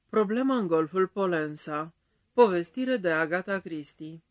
Problema în golful Polensa. Povestire de Agatha Christie.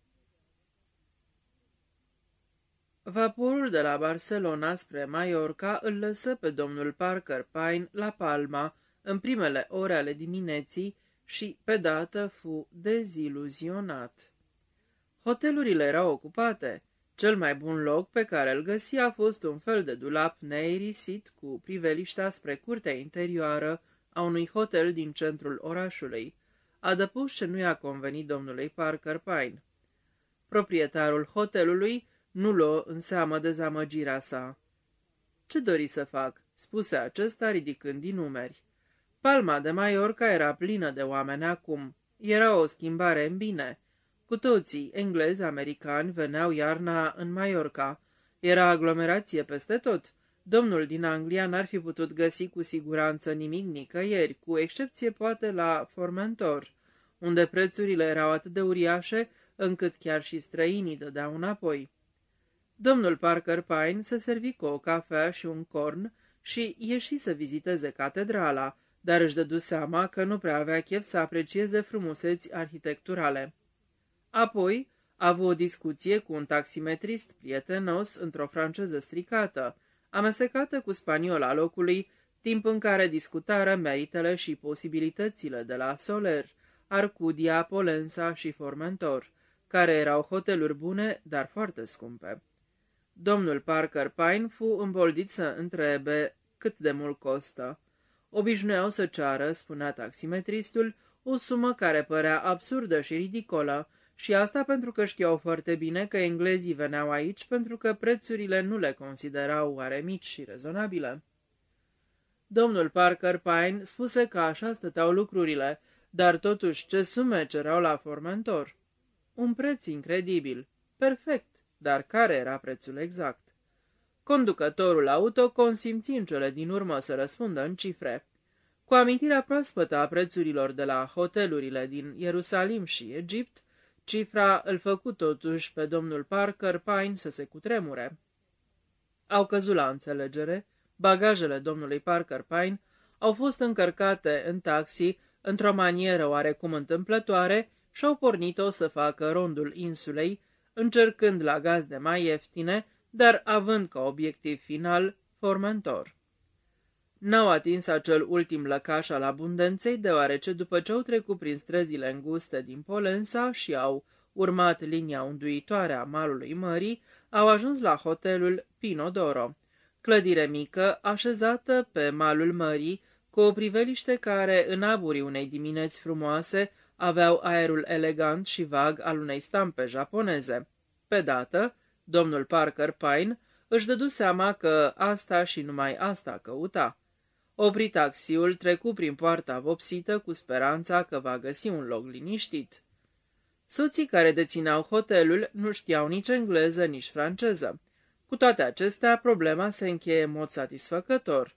Vaporul de la Barcelona spre Mallorca îl lăsă pe domnul Parker Pyne la Palma în primele ore ale dimineții și, pe dată, fu deziluzionat. Hotelurile erau ocupate. Cel mai bun loc pe care îl găsi a fost un fel de dulap neirisit cu priveliștea spre curtea interioară a unui hotel din centrul orașului, adăpost ce nu i-a convenit domnului Parker Pyne. Proprietarul hotelului nu luă în seamă dezamăgirea sa. "Ce dori să fac?" spuse acesta ridicând din numeri. Palma de Mallorca era plină de oameni acum. Era o schimbare în bine. Cu toții, englezi, americani, veneau iarna în Mallorca. Era aglomerație peste tot. Domnul din Anglia n-ar fi putut găsi cu siguranță nimic nicăieri, cu excepție poate la Formentor, unde prețurile erau atât de uriașe încât chiar și străinii dădeau înapoi. Domnul Parker Pyne se servi cu o cafea și un corn și ieși să viziteze catedrala, dar își dădu seama că nu prea avea chef să aprecieze frumuseți arhitecturale. Apoi a avut o discuție cu un taximetrist prietenos într-o franceză stricată, amestecată cu spaniola locului, timp în care discutară meritele și posibilitățile de la Soler, Arcudia, Polensa și Formentor, care erau hoteluri bune, dar foarte scumpe. Domnul Parker Pyne fu îmboldit să întrebe cât de mult costă. Obișnuiau să ceară, spunea taximetristul, o sumă care părea absurdă și ridicolă, și asta pentru că știau foarte bine că englezii veneau aici pentru că prețurile nu le considerau oare mici și rezonabile. Domnul Parker Pyne spuse că așa stăteau lucrurile, dar totuși ce sume cereau la Formentor? Un preț incredibil. Perfect, dar care era prețul exact? Conducătorul auto consimți în cele din urmă să răspundă în cifre. Cu amintirea proaspătă a prețurilor de la hotelurile din Ierusalim și Egipt, cifra îl făcu totuși pe domnul Parker Pyne să se cutremure. Au căzut la înțelegere, bagajele domnului Parker Pyne au fost încărcate în taxi într-o manieră oarecum întâmplătoare și au pornit-o să facă rondul insulei, încercând la gazde mai ieftine, dar având ca obiectiv final Formentor. N-au atins acel ultim lăcaș al abundenței, deoarece după ce au trecut prin străzile înguste din Polensa și au urmat linia unduitoare a malului mării, au ajuns la hotelul Pinodoro, clădire mică, așezată pe malul mării, cu o priveliște care, în aburii unei dimineți frumoase, aveau aerul elegant și vag al unei stampe japoneze. Pe dată, domnul Parker Pyne își dădu seama că asta și numai asta căuta. Opri taxiul, trecu prin poarta vopsită cu speranța că va găsi un loc liniștit. Soții care dețineau hotelul nu știau nici engleză, nici franceză. Cu toate acestea, problema se încheie în mod satisfăcător.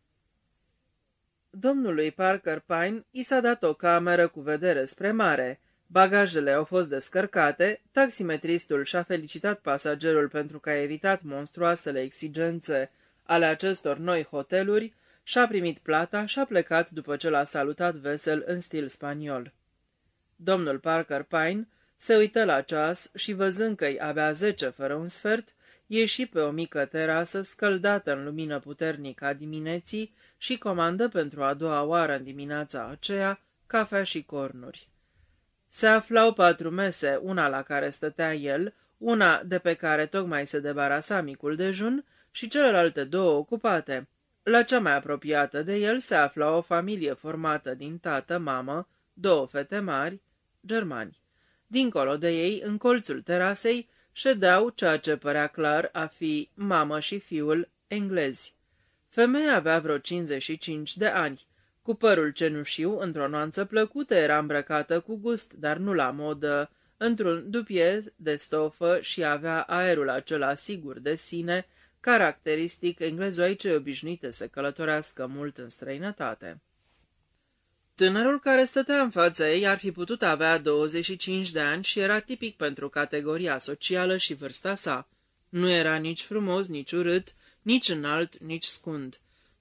Domnului Parker Pyne i s-a dat o cameră cu vedere spre mare. Bagajele au fost descărcate, taximetristul și-a felicitat pasagerul pentru că a evitat monstruoasele exigențe ale acestor noi hoteluri, și-a primit plata și a plecat după ce l-a salutat vesel în stil spaniol. Domnul Parker Pyne se uită la ceas și, văzând că-i abia 10 fără un sfert, ieși pe o mică terasă scăldată în lumină puternică a dimineții și comandă pentru a doua oară în dimineața aceea cafea și cornuri. Se aflau 4 mese, una la care stătea el, una de pe care tocmai se debarasa micul dejun și celelalte 2 ocupate. La cea mai apropiată de el se afla o familie formată din tată, mamă, 2 fete mari, germani. Dincolo de ei, în colțul terasei, ședeau, ceea ce părea clar a fi mamă și fiul, englezi. Femeia avea vreo 55 de ani. Cu părul cenușiu, într-o nuanță plăcută, era îmbrăcată cu gust, dar nu la modă, într-un dupie de stofă și avea aerul acela sigur de sine, caracteristic englezoicei obișnuite să călătorească mult în străinătate. Tânărul care stătea în fața ei ar fi putut avea 25 de ani și era tipic pentru categoria socială și vârsta sa. Nu era nici frumos, nici urât, nici înalt, nici scund.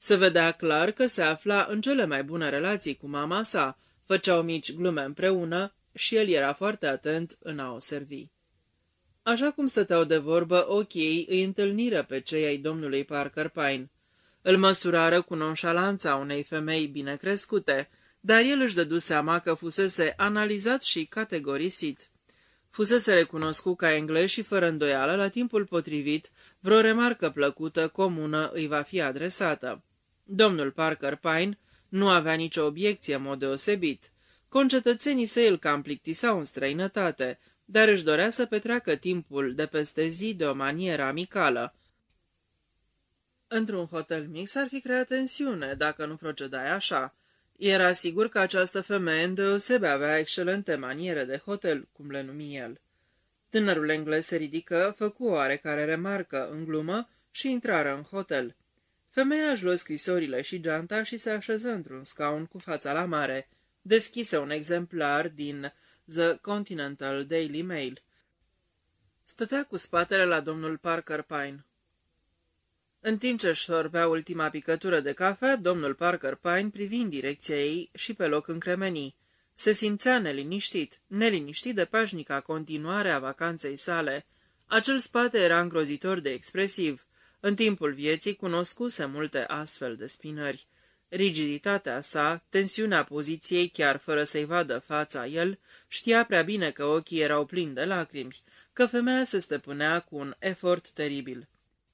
Se vedea clar că se afla în cele mai bune relații cu mama sa, făceau mici glume împreună și el era foarte atent în a o servi. Așa cum stăteau de vorbă, ochii ei îi întâlniră pe cei ai domnului Parker Pyne. Îl măsurară cu nonșalanța unei femei bine crescute, dar el își dădu seama că fusese analizat și categorisit. Fusese recunoscut ca englez și fără îndoială, la timpul potrivit, vreo remarcă plăcută, comună, îi va fi adresată. Domnul Parker Pyne nu avea nicio obiecție în mod deosebit. Concetățenii săi îl cam plictiseau în străinătate, dar își dorea să petreacă timpul de peste zi de o manieră amicală. Într-un hotel mix ar fi creat tensiune, dacă nu procedai așa. Era sigur că această femeie îndeosebe avea excelente maniere de hotel, cum le numi el. Tânărul englez se ridică, făcu o oarecare remarcă în glumă și intrară în hotel. Femeia își luă scrisorile și geanta și se așeză într-un scaun cu fața la mare. Deschise un exemplar din The Continental Daily Mail. Stătea cu spatele la domnul Parker Pyne. În timp ce își sorbea ultima picătură de cafea, domnul Parker Pyne privi în direcția ei și pe loc încremenii. Se simțea neliniștit de pașnica continuare a vacanței sale. Acel spate era îngrozitor de expresiv. În timpul vieții cunoscuse multe astfel de spinări. Rigiditatea sa, tensiunea poziției, chiar fără să-i vadă fața el, știa prea bine că ochii erau plini de lacrimi, că femeia se stăpânea cu un efort teribil.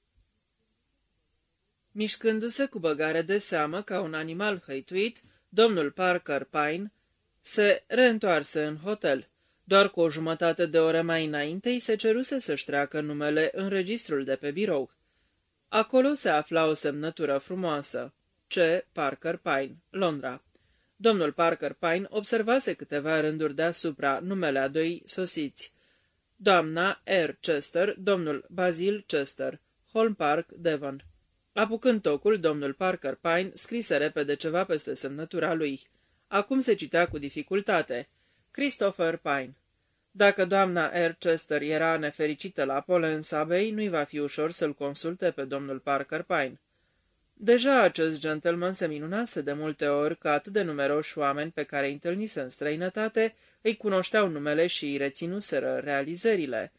Mișcându-se cu băgare de seamă ca un animal hăituit, domnul Parker Pyne se reîntoarse în hotel. Doar cu o jumătate de oră mai înainte îi se ceruse să-și treacă numele în registrul de pe birou. Acolo se afla o semnătură frumoasă. C. Parker Pyne, Londra. Domnul Parker Pyne observase câteva rânduri deasupra numele a doi sosiți. Doamna R. Chester, domnul Basil Chester, Holm Park, Devon. Apucând tocul, domnul Parker Pyne scrise repede ceva peste semnătura lui. Acum se citea cu dificultate. Christopher Pyne. Dacă doamna R. Chester era nefericită la Polens Abbey, nu-i va fi ușor să-l consulte pe domnul Parker Pyne. Deja acest gentleman se minunase de multe ori că atât de numeroși oameni pe care îi întâlnise în străinătate îi cunoșteau numele și îi reținuseră realizările.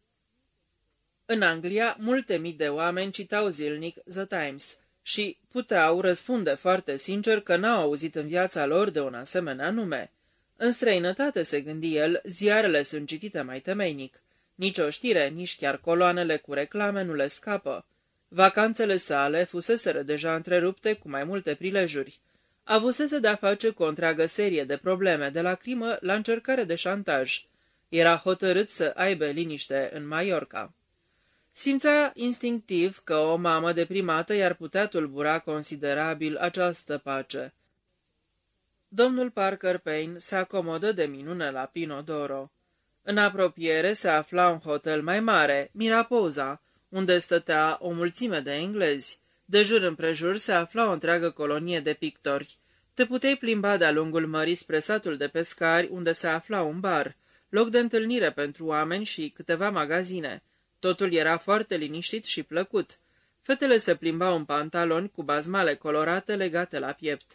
În Anglia, multe mii de oameni citau zilnic The Times și puteau răspunde foarte sincer că n-au auzit în viața lor de un asemenea nume. În străinătate, se gândi el, ziarele sunt citite mai temeinic. Nici o știre, nici chiar coloanele cu reclame nu le scapă. Vacanțele sale fuseseră deja întrerupte cu mai multe prilejuri. Avusese de-a face cu o întreagă serie de probleme, de la crimă la încercare de șantaj. Era hotărât să aibă liniște în Mallorca. Simțea instinctiv că o mamă deprimată i-ar putea tulbura considerabil această pace. Domnul Parker Pyne se acomodă de minune la Pinodoro. În apropiere se afla un hotel mai mare, Miraposa, unde stătea o mulțime de englezi. De jur împrejur se afla o întreagă colonie de pictori. Te puteai plimba de-a lungul mării spre satul de pescari, unde se afla un bar, loc de întâlnire pentru oameni și câteva magazine. Totul era foarte liniștit și plăcut. Fetele se plimbau în pantaloni cu bazmale colorate legate la piept.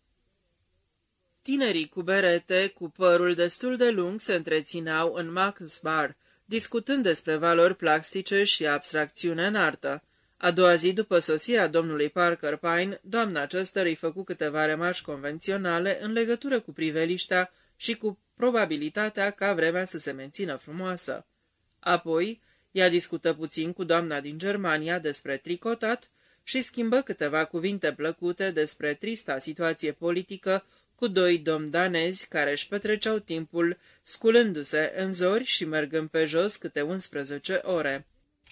Tinerii cu berete, cu părul destul de lung, se întrețineau în Mac's Bar, discutând despre valori plastice și abstracțiune în artă. A doua zi după sosirea domnului Parker Pyne, doamna Chester îi făcu câteva remarci convenționale în legătură cu priveliștea și cu probabilitatea ca vremea să se mențină frumoasă. Apoi, ea discută puțin cu doamna din Germania despre tricotat și schimbă câteva cuvinte plăcute despre trista situație politică cu doi domni danezi care își petreceau timpul sculându-se în zori și mergând pe jos câte 11 ore.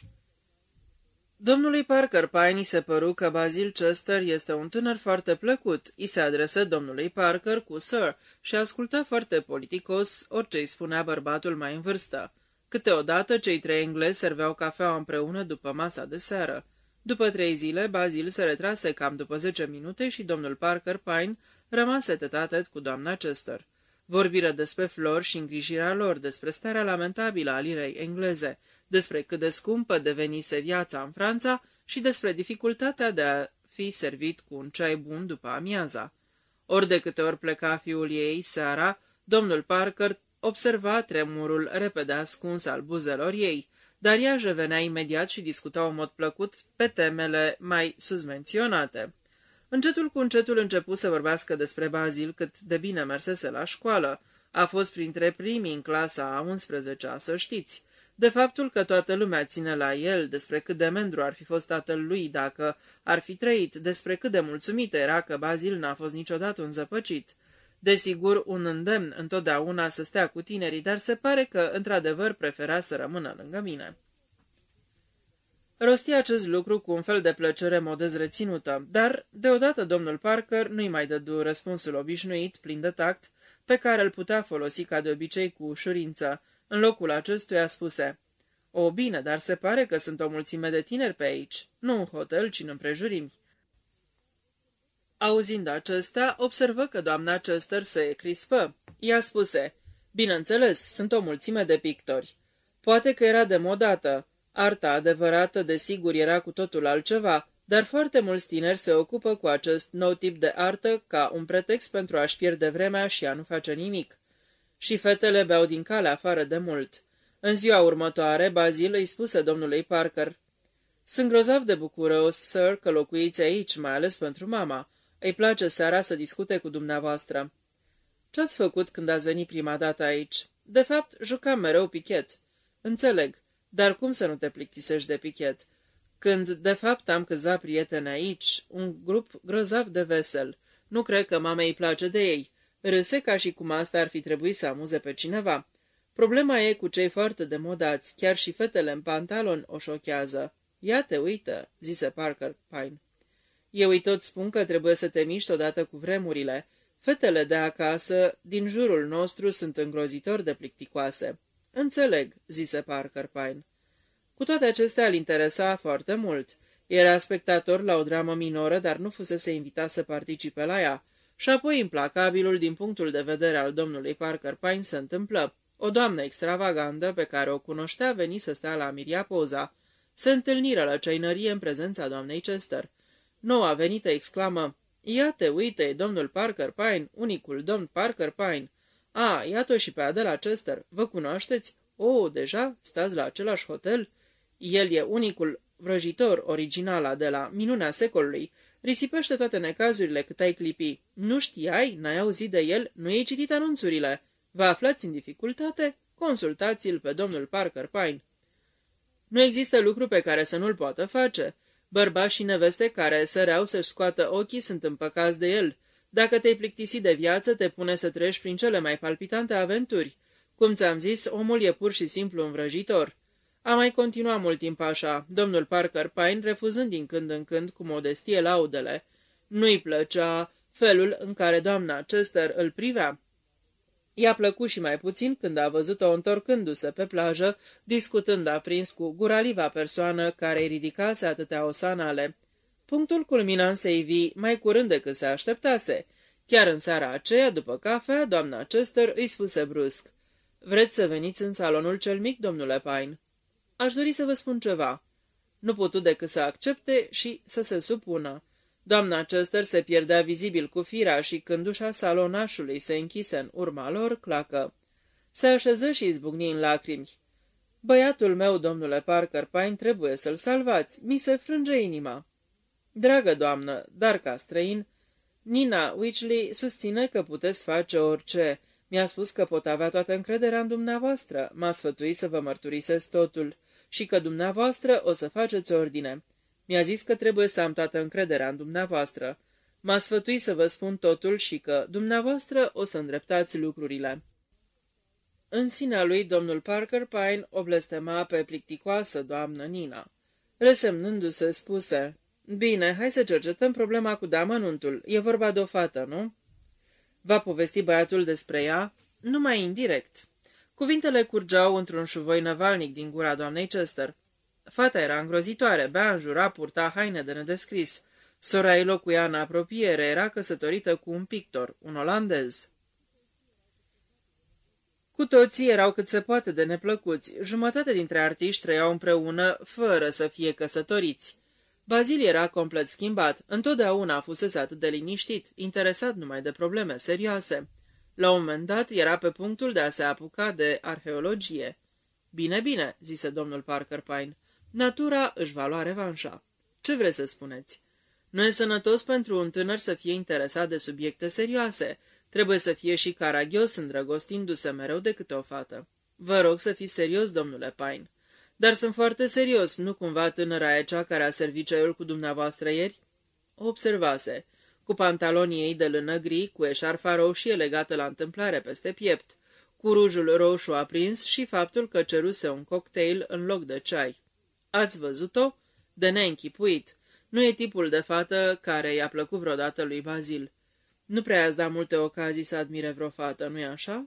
Domnului Parker Pyne i se păru că Basil Chester este un tânăr foarte plăcut. I se adresă domnului Parker cu Sir și ascultă foarte politicos orice îi spunea bărbatul mai în vârstă. Câteodată cei trei englezi serveau cafeaua împreună după masa de seară. După 3 zile, Basil se retrase cam după 10 minute și domnul Parker Pyne rămase tete-a-tete cu doamna Chester. Vorbiră despre flori și îngrijirea lor, despre starea lamentabilă a lirei engleze, despre cât de scumpă devenise viața în Franța și despre dificultatea de a fi servit cu un ceai bun după amiaza. Ori de câte ori pleca fiul ei seara, domnul Parker observa tremurul repede ascuns al buzelor ei, dar ea își revenea imediat și discuta în mod plăcut pe temele mai susmenționate. Încetul cu încetul începu să vorbească despre Bazil, cât de bine mersese la școală. A fost printre primii în clasa a 11-a, să știți. De faptul că toată lumea ține la el, despre cât de mândru ar fi fost tatăl lui dacă ar fi trăit, despre cât de mulțumit era că Bazil n-a fost niciodată un zăpăcit. Desigur, un îndemn întotdeauna să stea cu tinerii, dar se pare că, într-adevăr, prefera să rămână lângă mine. Rosti acest lucru cu un fel de plăcere modest reținută, dar, deodată, domnul Parker nu-i mai dădu răspunsul obișnuit, plin de tact, pe care îl putea folosi ca de obicei cu ușurință. În locul acestuia spuse: "O, bine, dar se pare că sunt o mulțime de tineri pe aici, nu în hotel, ci în împrejurimi." Auzind acesta, observă că doamna Chester se crispă. Ea spuse: "Bineînțeles, sunt o mulțime de pictori. Poate că era demodată. Arta adevărată, desigur, era cu totul altceva, dar foarte mulți tineri se ocupă cu acest nou tip de artă ca un pretext pentru a-și pierde vremea și a nu face nimic. Și fetele beau din cale afară de mult." În ziua următoare, Bazil îi spuse domnului Parker: "Sunt grozav de bucuros, sir, că locuiți aici, mai ales pentru mama. Îi place seara să discute cu dumneavoastră." "Ce-ați făcut când ați venit prima dată aici?" "De fapt, jucam mereu pichet." "Înțeleg, dar cum să nu te plictisești de pichet? Când, de fapt, am câțiva prieteni aici, un grup grozav de vesel. Nu cred că mamei îi place de ei." Râse ca și cum asta ar fi trebuit să amuze pe cineva. "Problema e cu cei foarte demodați, chiar și fetele în pantaloni o șochează." "Ia te uită," zise Parker Pine. "Eu îi tot spun că trebuie să te miști odată cu vremurile. Fetele de acasă, din jurul nostru, sunt îngrozitor de plicticoase." "Înțeleg," zise Parker Pine. Cu toate acestea îl interesa foarte mult. Era spectator la o dramă minoră, dar nu fusese invitat să participe la ea. Și apoi, implacabilul din punctul de vedere al domnului Parker Pine se întâmplă. O doamnă extravagantă pe care o cunoștea veni să stea la Miriapoza. Se întâlniră la ceainărie în prezența doamnei Chester. Noua venită exclamă: "Ia te uite, e domnul Parker Pine, unicul domn Parker Pine. A, iată-o și pe Adela Chester. Vă cunoașteți? O, deja? Stați la același hotel?" El e unicul vrăjitor original, Adela, minunea secolului. Risipește toate necazurile cât ai clipi. Nu știai? N-ai auzit de el? Nu ai citit anunțurile? Vă aflați în dificultate? Consultați-l pe domnul Parker Pine. Nu există lucru pe care să nu-l poată face. Bărbați și neveste care săreau să-și scoată ochii sunt împăcați de el. Dacă te-ai plictisit de viață, te pune să treci prin cele mai palpitante aventuri. Cum ți-am zis, omul e pur și simplu un vrăjitor." A mai continuat mult timp așa, domnul Parker Pine refuzând din când în când cu modestie laudele. Nu-i plăcea felul în care doamna Chester îl privea. I-a plăcut și mai puțin când a văzut-o întorcându-se pe plajă, discutând aprins cu guraliva persoană care îi ridicase atâtea osanale. Punctul culminant se ivi mai curând decât se așteptase. Chiar în seara aceea, după cafea, doamna Chester îi spuse brusc: "Vreți să veniți în salonul cel mic, domnule Pine?" "Aș dori să vă spun ceva." Nu putu decât să accepte și să se supună. Doamna Chester se pierdea vizibil cu firea și când ușa salonașului se închise în urma lor, clacă. Se așeză și izbucni în lacrimi. "Băiatul meu, domnule Parker Pine, trebuie să-l salvați. Mi se frânge inima." "Dragă doamnă, dar ca străin, Nina Wycherley susține că puteți face orice. Mi-a spus că pot avea toată încrederea în dumneavoastră. M-a sfătuit să vă mărturisesc totul și că dumneavoastră o să faceți ordine. Mi-a zis că trebuie să am toată încrederea în dumneavoastră. M-a sfătuit să vă spun totul și că dumneavoastră o să îndreptați lucrurile." În sinea lui, domnul Parker Pine o blestema pe plicticoasă doamnă Nina. Resemnându-se, spuse: "Bine, hai să cercetăm problema cu deamănuntul. E vorba de o fată, nu?" Va povesti băiatul despre ea? Numai indirect. Cuvintele curgeau într-un șuvoi năvalnic din gura doamnei Chester. Fata era îngrozitoare, bea, înjura, purta haine de nedescris. Sora ei locuia în apropiere, era căsătorită cu un pictor, un olandez. Cu toții erau cât se poate de neplăcuți. Jumătate dintre artiști trăiau împreună, fără să fie căsătoriți. Bazil era complet schimbat, întotdeauna fusese atât de liniștit, interesat numai de probleme serioase. La un moment dat era pe punctul de a se apuca de arheologie. Bine, bine, zise domnul Parker Pine, natura își va lua revanșa. Ce vreți să spuneți? Nu e sănătos pentru un tânăr să fie interesat de subiecte serioase. Trebuie să fie și caragios îndrăgostindu-se mereu de câte o fată. Vă rog să fiți serios, domnule Pine. Dar sunt foarte serios, nu cumva tânăra aia cea care a servit ceaiul cu dumneavoastră ieri? O observase, cu pantalonii ei de lână gri, cu eșarfa roșie legată la întâmplare peste piept, cu rujul roșu aprins și faptul că ceruse un cocktail în loc de ceai. Ați văzut-o? De neînchipuit. Nu e tipul de fată care i-a plăcut vreodată lui Bazil. Nu prea ați dat multe ocazii să admire vreo fată, nu-i așa?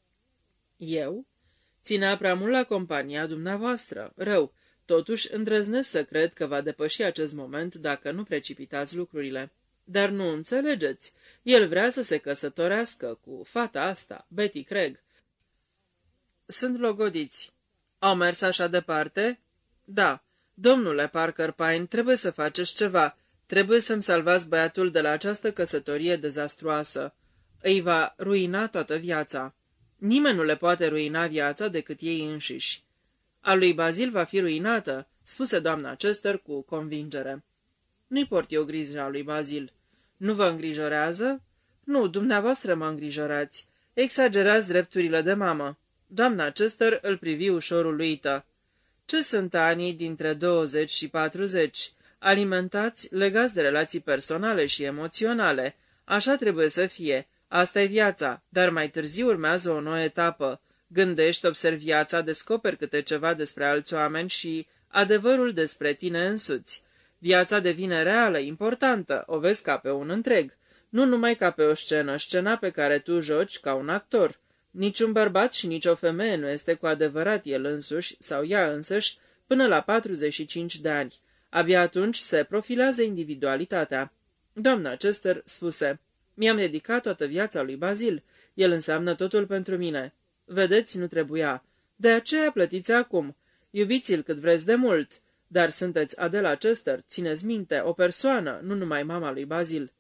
Eu? Ținea prea mult la compania dumneavoastră. Rău, totuși îndrăznesc să cred că va depăși acest moment dacă nu precipitați lucrurile. Dar nu înțelegeți. El vrea să se căsătorească cu fata asta, Betty Craig. Sunt logodiți. Au mers așa departe? Da. Domnule Parker Pine, trebuie să faceți ceva. Trebuie să-mi salvați băiatul de la această căsătorie dezastruoasă. Îi va ruina toată viața. Nimeni nu le poate ruina viața decât ei înșiși. A lui Bazil va fi ruinată, spuse doamna Chester cu convingere. Nu-i port eu grija lui Bazil. Nu vă îngrijorează? Nu, dumneavoastră mă îngrijorați. Exagerați drepturile de mamă. Doamna Chester îl privi ușor uluită. Ce sunt anii dintre 20 și 40? Alimentați, legați de relații personale și emoționale. Așa trebuie să fie. Asta e viața, dar mai târziu urmează o nouă etapă. Gândești, observi viața, descoperi câte ceva despre alți oameni și adevărul despre tine însuți. Viața devine reală, importantă, o vezi ca pe un întreg, nu numai ca pe o scenă, scena pe care tu joci ca un actor. Niciun bărbat și nicio femeie nu este cu adevărat el însuși sau ea însăși până la 45 de ani. Abia atunci se profilează individualitatea. Doamna Chester spuse, mi-am dedicat toată viața lui Bazil, el înseamnă totul pentru mine. Vedeți, nu trebuia. De aceea plătiți acum. Iubiți-l cât vreți de mult. Dar sunteți Adela Chester, țineți minte, o persoană, nu numai mama lui Bazil.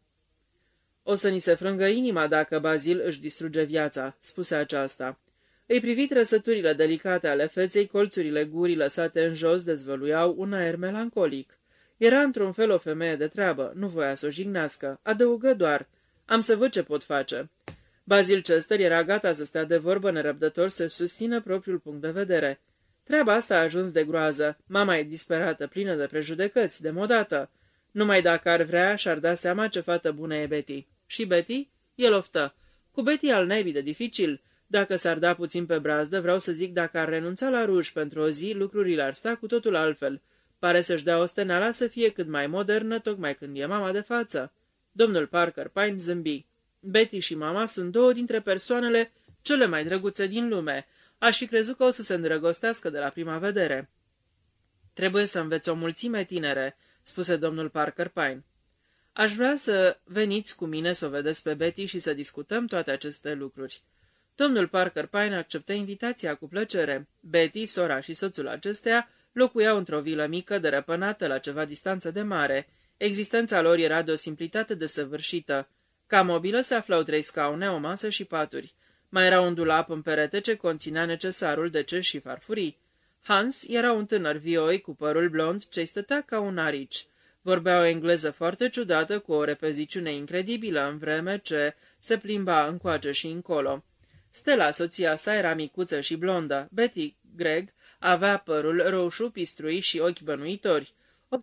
O să ni se frângă inima dacă Bazil își distruge viața, spuse aceasta. Îi privi trăsăturile delicate ale feței, colțurile gurii lăsate în jos dezvăluiau un aer melancolic. Era într-un fel o femeie de treabă, nu voia să o jignească, adăugă doar, am să văd ce pot face. Bazil Chester era gata să stea de vorbă, nerăbdător să-și susțină propriul punct de vedere. Treaba asta a ajuns de groază, mama e disperată, plină de prejudecăți, demodată. Numai dacă ar vrea, și-ar da seama ce fată bună e Betty. Și Betty? El oftă. Cu Betty al naibii de dificil. Dacă s-ar da puțin pe brazdă, vreau să zic, dacă ar renunța la ruj pentru o zi, lucrurile ar sta cu totul altfel. Pare să-și dea osteneala să fie cât mai modernă, tocmai când e mama de față. Domnul Parker Pine zâmbi. Betty și mama sunt două dintre persoanele cele mai drăguțe din lume. Aș fi crezut că o să se îndrăgostească de la prima vedere. Trebuie să înveți o mulțime, tinere, spuse domnul Parker Pine. Aș vrea să veniți cu mine să o vedeți pe Betty și să discutăm toate aceste lucruri. Domnul Parker Pine acceptă invitația cu plăcere. Betty, sora și soțul acesteia locuiau într-o vilă mică, derăpânată la ceva distanță de mare. Existența lor era de o simplitate desăvârșită. Ca mobilă se aflau 3 scaune, o masă și paturi. Mai era un dulap în perete ce conținea necesarul de cești și farfurii. Hans era un tânăr vioi cu părul blond ce-i stătea ca un arici. Vorbea o engleză foarte ciudată, cu o repeziciune incredibilă în vreme ce se plimba încoace și încolo. Stella, soția sa, era micuță și blondă. Betty Craig avea părul roșu, pistrui și ochi bănuitori.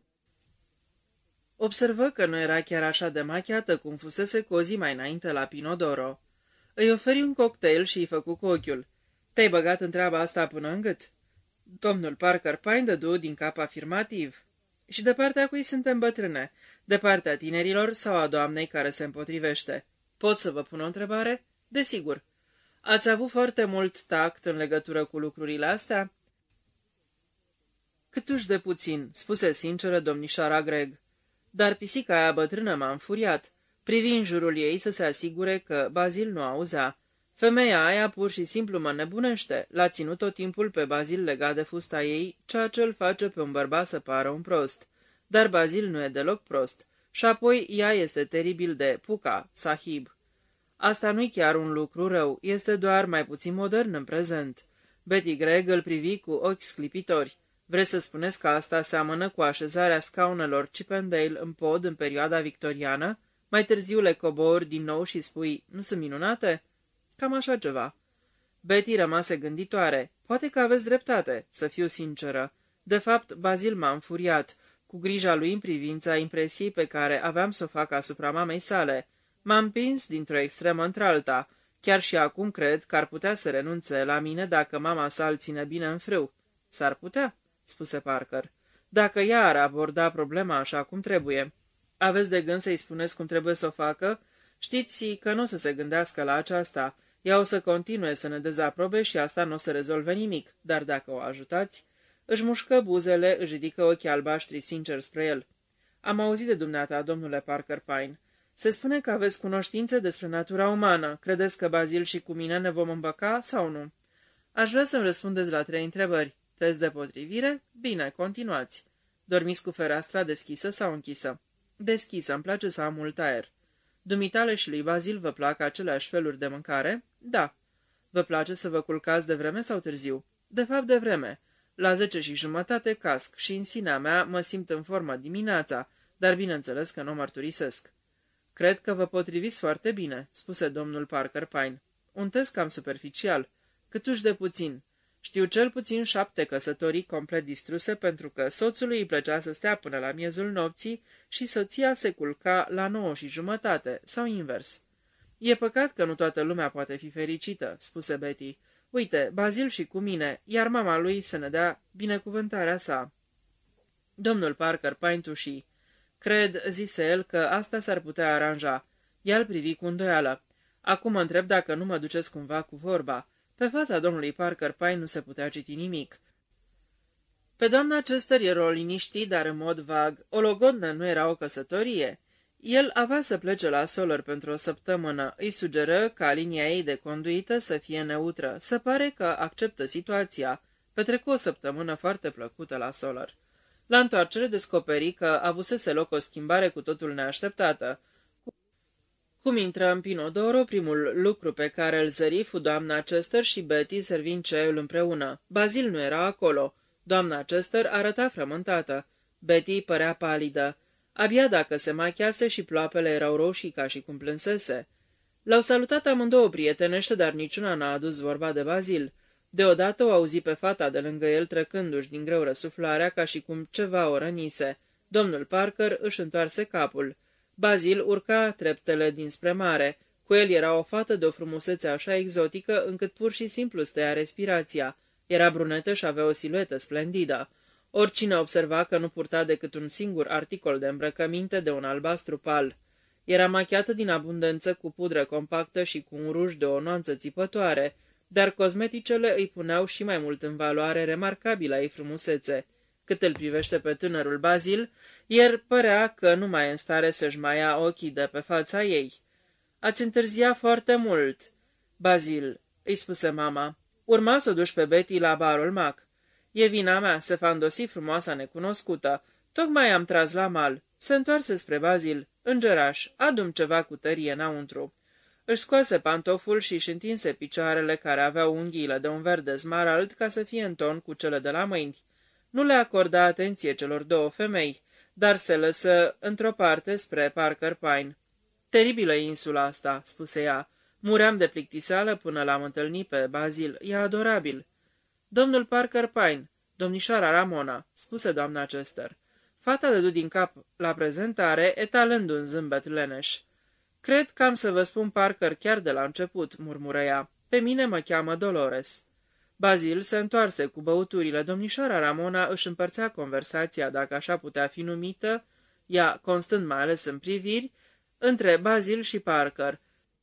Observă că nu era chiar așa de machiată cum fusese cu o zi mai înainte la Pinodoro. Îi oferi un cocktail și îi făcu cu ochiul. Te-ai băgat în treaba asta până în gât? Domnul Parker Pine dădu din cap afirmativ. Și de partea cui suntem bătrâne? De partea tinerilor sau a doamnei care se împotrivește? Pot să vă pun o întrebare? Desigur. Ați avut foarte mult tact în legătură cu lucrurile astea? Câtuși de puțin, spuse sinceră domnișoara Craig. Dar pisica aia bătrână m-a înfuriat. Privi în jurul ei să se asigure că Bazil nu auzea. Femeia aia pur și simplu mă nebunește. L-a ținut tot timpul pe Bazil legat de fusta ei, ceea ce îl face pe un bărbat să pară un prost. dar Bazil nu e deloc prost. Și apoi ea este teribil de puca, sahib. Asta nu-i chiar un lucru rău, este doar mai puțin modern în prezent. Betty Gregg îl privi cu ochi sclipitori. Vreți să spuneți că asta seamănă cu așezarea scaunelor Chippendale în pod în perioada victoriană? Mai târziu le cobori din nou și spui, nu sunt minunate? Cam așa ceva. Betty rămase gânditoare. Poate că aveți dreptate, să fiu sinceră. De fapt, Bazil m-a înfuriat, cu grija lui în privința impresiei pe care aveam să o fac asupra mamei sale. M-a împins dintr-o extremă într-alta. Chiar și acum cred că ar putea să renunțe la mine dacă mama sa îl ține bine în frâu. S-ar putea, spuse Parker, dacă ea ar aborda problema așa cum trebuie. Aveți de gând să-i spuneți cum trebuie să o facă? Știți că nu o să se gândească la aceasta. Ea o să continue să ne dezaprobe și asta nu o să rezolve nimic, dar dacă o ajutați... Își mușcă buzele, își ridică ochii albaștri sincer spre el. Am auzit de dumneata, domnule Parker Pine. Se spune că aveți cunoștințe despre natura umană. Credeți că Bazil și cu mine ne vom îmbăca sau nu? Aș vrea să-mi răspundeți la 3 întrebări. Test de potrivire? Bine, continuați. Dormiți cu fereastra deschisă sau închisă? Deschisă, îmi place să am mult aer. Dumitale și lui Bazil vă plac aceleași feluri de mâncare? Da. Vă place să vă culcați de vreme sau târziu? De fapt, de vreme. La 10:30 casc și în sinea mea mă simt în formă dimineața, dar bineînțeles că nu mărturisesc. Cred că vă potriviți foarte bine, spuse domnul Parker Pine. Un test cam superficial, câtuși de puțin. Știu cel puțin 7 căsătorii complet distruse pentru că soțului îi plăcea să stea până la miezul nopții și soția se culca la 9:30 sau invers. E păcat că nu toată lumea poate fi fericită, spuse Betty. Uite, Bazil și cu mine, iar mama lui să ne dea binecuvântarea sa. Domnul Parker Pine tuși. Cred, zise el, că asta s-ar putea aranja. Ea îl privi cu îndoială. Acum mă întreb dacă nu mă duceți cumva cu vorba. Pe fața domnului Parker Pine nu se putea citi nimic. Pe doamna Chester era o liniști, dar în mod vag. O logodnă nu era o căsătorie. El avea să plece la Solar pentru o săptămână. Îi sugeră ca linia ei de conduită să fie neutră. Se pare că acceptă situația. Petrecu o săptămână foarte plăcută la Solar. La întoarcere descoperi că avusese loc o schimbare cu totul neașteptată. Cum intră în Pinodoro, primul lucru pe care îl zări fu doamna Chester și Betty servind ceaiul împreună. Bazil nu era acolo. Doamna Chester arăta frământată. Betty părea palidă. Abia dacă se machiase și ploapele erau roșii ca și cum plânsese. L-au salutat amândouă prietenește, dar niciuna n-a adus vorba de Bazil. Deodată o auzi pe fata de lângă el trecându-și din greu răsuflarea ca și cum ceva o rănise. Domnul Parker își întoarse capul. Bazil urca treptele dinspre mare. Cu el era o fată de o frumusețe așa exotică încât pur și simplu stăia respirația. Era brunetă și avea o siluetă splendidă. Oricine observa că nu purta decât un singur articol de îmbrăcăminte de un albastru pal. Era machiată din abundență cu pudră compactă și cu un ruj de o nuanță țipătoare, dar cosmeticele îi puneau și mai mult în valoare remarcabila ei frumusețe. Cât îl privește pe tânărul Bazil, el părea că nu mai e în stare să-și mai ia ochii de pe fața ei. Ați întârziat foarte mult, Bazil, îi spuse mama. Urma să o duci pe Betty la barul Mac. E vina mea, se fandosi frumoasa necunoscută. Tocmai am tras la mal. Se întoarse spre Bazil. Îngeraș, adu-mi ceva cu tărie înăuntru. Își scoase pantoful și își întinse picioarele care aveau unghiile de un verde smarald ca să fie în ton cu cele de la mâini. Nu le acorda atenție celor două femei, dar se lăsă într-o parte spre Parker Pine. Teribilă insula asta, spuse ea. Muream de plictiseală până l-am întâlnit pe Bazil. E adorabil. Domnul Parker Pine, domnișoara Ramona, spuse doamna Chester. Fata dădu din cap la prezentare, etalând un zâmbet leneș. Cred că am să vă spun Parker chiar de la început, murmură ea. Pe mine mă cheamă Dolores. Bazil se întoarse cu băuturile. Domnișoara Ramona își împărțea conversația, dacă așa putea fi numită, ea constând mai ales în priviri, între Bazil și Parker.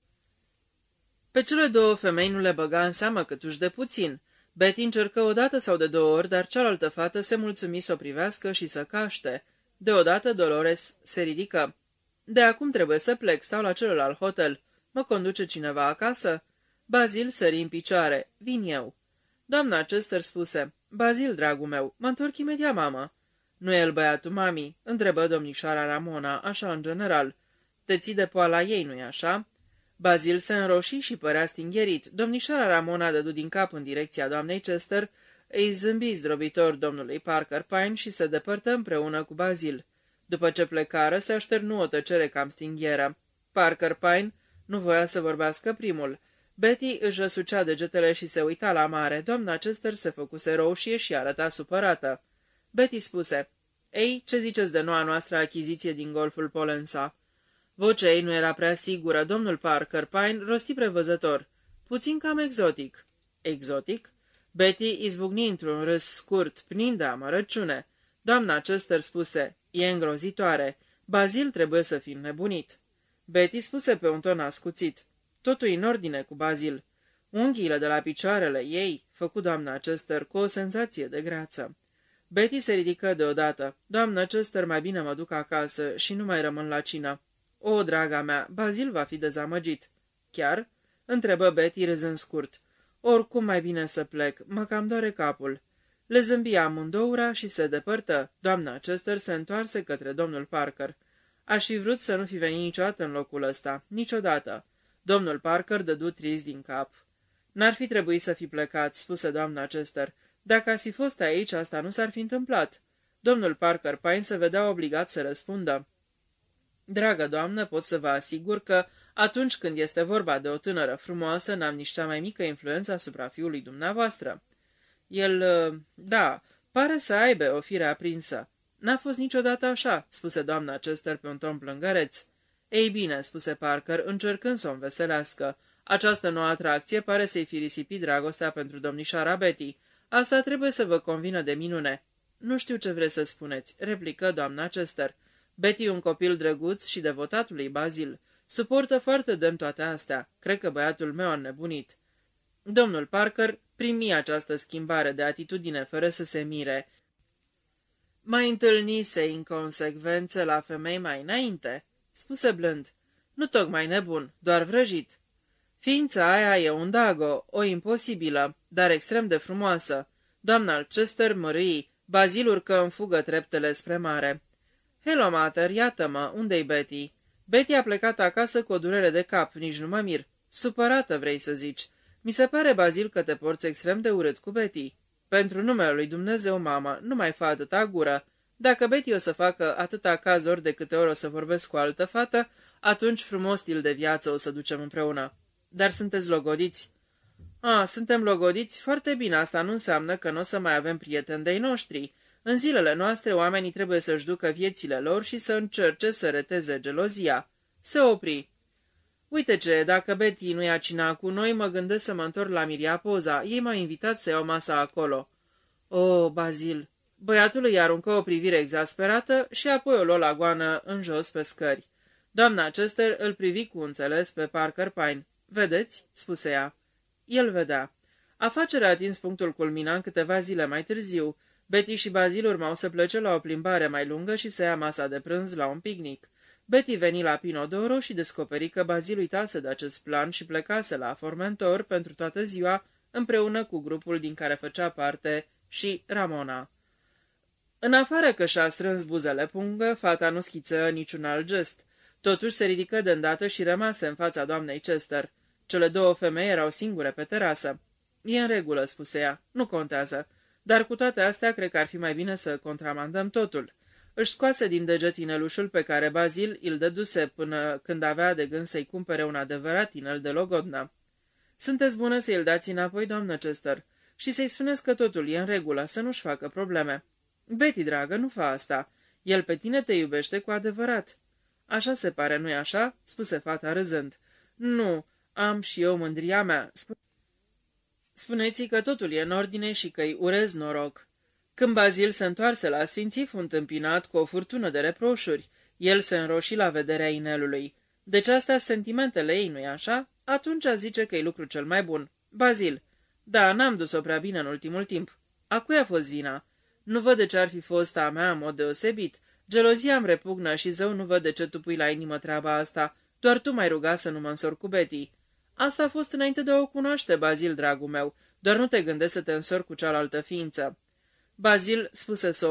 Pe cele două femei nu le băga în seamă câtuși de puțin. Betty încercă o dată sau de 2 ori, dar cealaltă fată se mulțumi să o privească și să caște. Deodată Dolores se ridică. De acum trebuie să plec, stau la celălalt hotel. Mă conduce cineva acasă? Bazil sări în picioare. Vin eu. Doamna Chester spuse. Bazil, dragul meu, mă întorc imediat, mamă. Nu e el băiatul mami?" întrebă domnișoara Ramona, așa în general. Te ții de poala ei, nu-i așa?" Bazil se înroși și părea stingherit. Domnișoara Ramona dădu din cap în direcția doamnei Chester, îi zâmbi zdrobitor domnului Parker Pine și se depărtă împreună cu Bazil. După ce plecară, se așternu o tăcere cam stinghieră. Parker Pine nu voia să vorbească primul. Betty își răsucea degetele și se uita la mare. Doamna Chester se făcuse roșie și arăta supărată. Betty spuse: "Ei, ce ziceți de noua noastră achiziție din golful Polensa?" Vocea ei nu era prea sigură. Domnul Parker Pine rosti prevăzător: "Puțin cam exotic." "Exotic?" Betty izbucni într-un râs scurt, plin de amărăciune. Doamna Chester spuse: "E îngrozitoare. Bazil trebuie să fi nebunit." Betty spuse pe un ton ascuțit: "Totul în ordine cu Bazil." "Unghiile de la picioarele ei?" făcu doamna Chester cu o senzație de greață. Betty se ridică deodată. "Doamna Chester, mai bine mă duc acasă și nu mai rămân la cină." "O, draga mea, Bazil va fi dezamăgit." "Chiar?" întrebă Betty râzând scurt. "Oricum mai bine să plec, mă cam doare capul." Le zâmbi amândouă și se depărtă. Doamna Chester se întoarse către domnul Parker. "Aș fi vrut să nu fi venit niciodată în locul ăsta, niciodată." Domnul Parker dădu trist din cap. "N-ar fi trebuit să fi plecat," spuse doamna Chester. "Dacă ați fi fost aici, asta nu s-ar fi întâmplat." Domnul Parker Pine se vedea obligat să răspundă: "Dragă doamnă, pot să vă asigur că atunci când este vorba de o tânără frumoasă, n-am nici cea mai mică influență asupra fiului dumneavoastră. El, da, pare să aibă o fire aprinsă." "N-a fost niciodată așa," spuse doamna Chester pe un ton plângăreț. "Ei bine," spuse Parker, încercând să o înveselească, "această nouă atracție pare să-i fi risipit dragostea pentru domnișoara Betty. Asta trebuie să vă convină de minune." "Nu știu ce vreți să spuneți," replică doamna Chester. "Betty e un copil drăguț și devotat lui Bazil. Suportă foarte demn toate astea. Cred că băiatul meu a înnebunit." Domnul Parker primi această schimbare de atitudine fără să se mire. "Mai întâlnise inconsecvențe la femei mai înainte?" spuse blând. "Nu tocmai nebun, doar vrăjit. Ființa aia e un dago, o imposibilă, dar extrem de frumoasă." Doamna Chester mărâi. Bazil urcă în fugă treptele spre mare. "Hello, mater, iată-mă, unde-i Betty?" "Betty a plecat acasă cu o durere de cap, nici nu mă mir." "Supărată, vrei să zici. Mi se pare, Bazil, că te porți extrem de urât cu Betty." "Pentru numele lui Dumnezeu, mamă, nu mai fa atâta gură. Dacă Betty o să facă atâta caz ori de câte ori o să vorbesc cu o altă fată, atunci frumos stil de viață o să ducem împreună." "Dar sunteți logodiți." Suntem logodiți? Foarte bine, asta nu înseamnă că nu o să mai avem prieteni de-ai noștri. În zilele noastre, oamenii trebuie să-și ducă viețile lor și să încerce să reteze gelozia." Se opri. "Uite ce, dacă Betty nu ia cina cu noi, mă gândesc să mă întorc la Miriapoza. Ei m-au invitat să iau masa acolo." "O, Bazil." Băiatul îi aruncă o privire exasperată și apoi o luă la goană în jos pe scări. Doamna Chester îl privi cu înțeles pe Parker Pine. "Vedeți?" spuse ea. El vedea. Afacerea a atins punctul culminant câteva zile mai târziu. Betty și Bazil urmau să plece la o plimbare mai lungă și să ia masa de prânz la un picnic. Betty veni la Pinodoro și descoperi că Bazil uitase de acest plan și plecase la Formentor pentru toată ziua, împreună cu grupul din care făcea parte și Ramona. În afară că și-a strâns buzele pungă, fata nu schiță niciun alt gest. Totuși se ridică de îndată și rămase în fața doamnei Chester. Cele două femei erau singure pe terasă. "E în regulă," spuse ea, "nu contează. Dar cu toate astea, cred că ar fi mai bine să contramandăm totul." Își scoase din deget inelușul pe care Bazil îl dăduse până când avea de gând să-i cumpere un adevărat inel de logodnă. "Sunteți bună să-i dați înapoi, doamnă Chester, și să-i spuneți că totul e în regulă, să nu-și facă probleme." "Betty, dragă, nu fa asta. El pe tine te iubește cu adevărat." "Așa se pare, nu-i așa?" spuse fata râzând. "Nu, am și eu mândria mea. Spuneți-i că totul e în ordine și că-i urez noroc." Când Bazil se întoarse la sfinții, fu întâmpinat cu o furtună de reproșuri. El se înroși la vederea inelului. "Deci astea sentimentele ei, nu-i așa? Atunci zice că e lucru cel mai bun." "Bazil." "Da, n-am dus-o prea bine în ultimul timp." "A cui a fost vina?" "Nu văd de ce ar fi fost a mea în mod deosebit. Gelozia îmi repugnă și zău nu văd de ce tu pui la inimă treaba asta. Doar tu m-ai rugat să nu mă însor cu Betty." "Asta a fost înainte de a o cunoaște, Bazil, dragul meu. Doar nu te gândești să te însori cu cealaltă ființă." Bazil spuse sobru.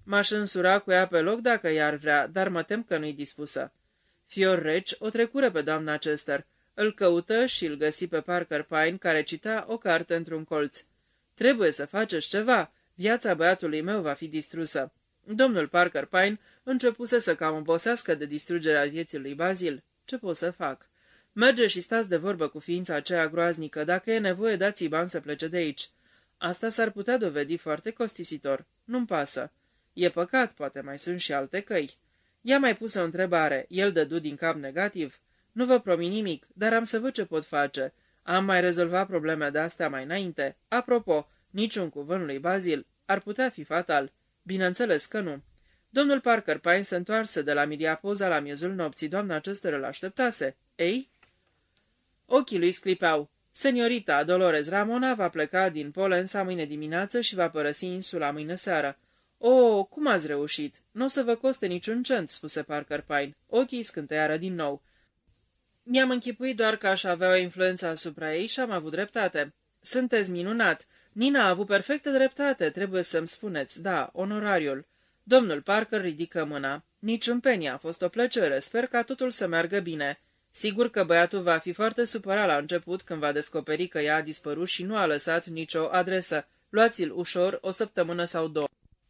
M-aș însura cu ea pe loc dacă i-ar vrea, dar mă tem că nu-i dispusă. Fior reci o trecură pe doamna Chester. Îl căută și îl găsi pe Parker Pine, care citea o carte într-un colț. Trebuie să faceți ceva. Viața băiatului meu va fi distrusă. Domnul Parker Pine începuse să cam obosească de distrugerea vieții lui Bazil. Ce pot să fac? Merge și stați de vorbă cu ființa aceea groaznică. Dacă e nevoie, dați-i bani să plece de aici. Asta s-ar putea dovedi foarte costisitor. Nu-mi pasă. E păcat, poate mai sunt și alte căi. I-a mai pus o întrebare. El dădu din cap negativ. Nu vă promit nimic, dar am să văd ce pot face. Am mai rezolvat probleme de-astea mai înainte. Apropo, niciun cuvânt lui Bazil ar putea fi fatal. Bineînțeles că nu. Domnul Parker Pine se întoarse de la Miriapoza la miezul nopții. Doamna Chester îl așteptase. Ei? Ochii lui sclipeau. Seniorita Dolores Ramona va pleca din Polensa mâine dimineață și va părăsi insula mâine seară. O, cum ați reușit? Nu o să vă coste niciun cent, spuse Parker Pine. Ochii scânteiară din nou. Mi-am închipuit doar că aș avea o influență asupra ei și am avut dreptate. Sunteți minunat. Nina a avut perfectă dreptate, trebuie să-mi spuneți. Da, onorariul. Domnul Parker ridică mâna. Niciun penny, a fost o plăcere. Sper ca totul să meargă bine. Sigur că băiatul va fi foarte supărat la început când va descoperi că ea a dispărut și nu a lăsat nicio adresă. Luați-l ușor, o săptămână sau două.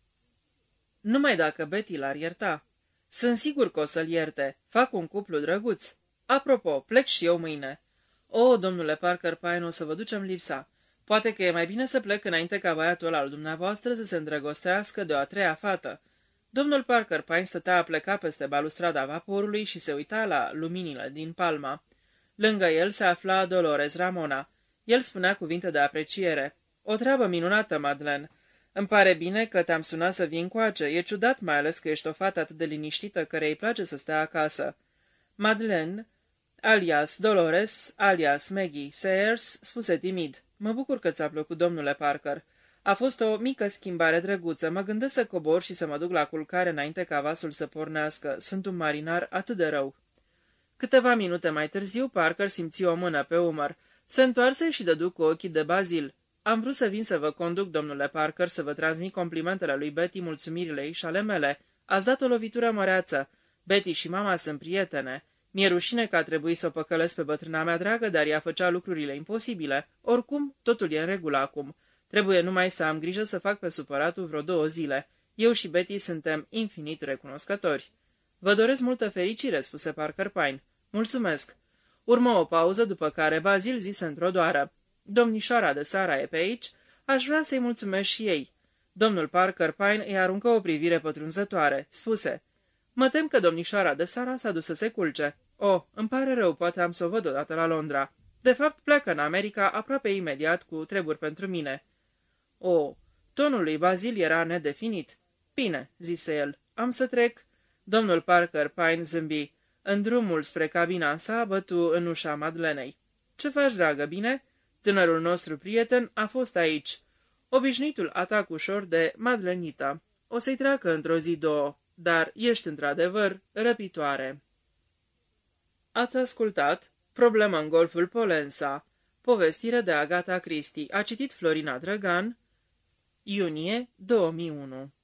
Numai dacă Betty l-ar ierta. Sunt sigur că o să-l ierte. Fac un cuplu drăguț. Apropo, plec și eu mâine. O, domnule Parker Pine, o să vă ducem lipsa. Poate că e mai bine să plec înainte ca băiatul al dumneavoastră să se îndrăgostească de o a treia fată. Domnul Parker Pine stătea a pleca peste balustrada vaporului și se uita la luminile din Palma. Lângă el se afla Dolores Ramona. El spunea cuvinte de apreciere. O treabă minunată, Madeleine. Îmi pare bine că te-am sunat să vin coace. E ciudat, mai ales că ești o fată atât de liniștită care îi place să stea acasă. Madeleine, alias Dolores, alias Maggie Sayers, spuse timid. Mă bucur că ți-a plăcut, domnule Parker. A fost o mică schimbare drăguță. Mă gândesc să cobor și să mă duc la culcare înainte ca vasul să pornească. Sunt un marinar atât de rău. Câteva minute mai târziu, Parker simți o mână pe umăr. Se întoarse și dădu cu ochii de Bazil. Am vrut să vin să vă conduc, domnule Parker, să vă transmit complimentele lui Betty, mulțumirile ei și ale mele. Ați dat o lovitură măreață. Betty și mama sunt prietene. Mi-e rușine că a trebuit să o păcălesc pe bătrâna mea dragă, dar ea făcea lucrurile imposibile. Oricum, totul e în regulă acum. Trebuie numai să am grijă să fac pe supăratul vreo 2 zile. Eu și Betty suntem infinit recunoscători. Vă doresc multă fericire, spuse Parker Pine. Mulțumesc. Urmă o pauză, după care Bazil zise într-o doară. Domnișoara de Sara e pe aici? Aș vrea să-i mulțumesc și ei. Domnul Parker Pine îi aruncă o privire pătrunzătoare. Spuse, mă tem că domnișoara de Sara s-a dus să se culce. Oh, îmi pare rău, poate am să o văd odată la Londra. De fapt, pleacă în America aproape imediat cu treburi pentru mine. Oh, tonul lui Bazil era nedefinit. Bine, zise el, am să trec. Domnul Parker Pine zâmbi. În drumul spre cabina sa bătu în ușa Madelenei. Ce faci, dragă, bine? Tânărul nostru prieten a fost aici. Obișnuitul atac ușor de Madelenita. O să-i treacă într-o zi 2, dar ești într-adevăr răpitoare. Ați ascultat Problema în golful Polensa, povestire de Agatha Christie. A citit Florina Drăgan, iunie 2001.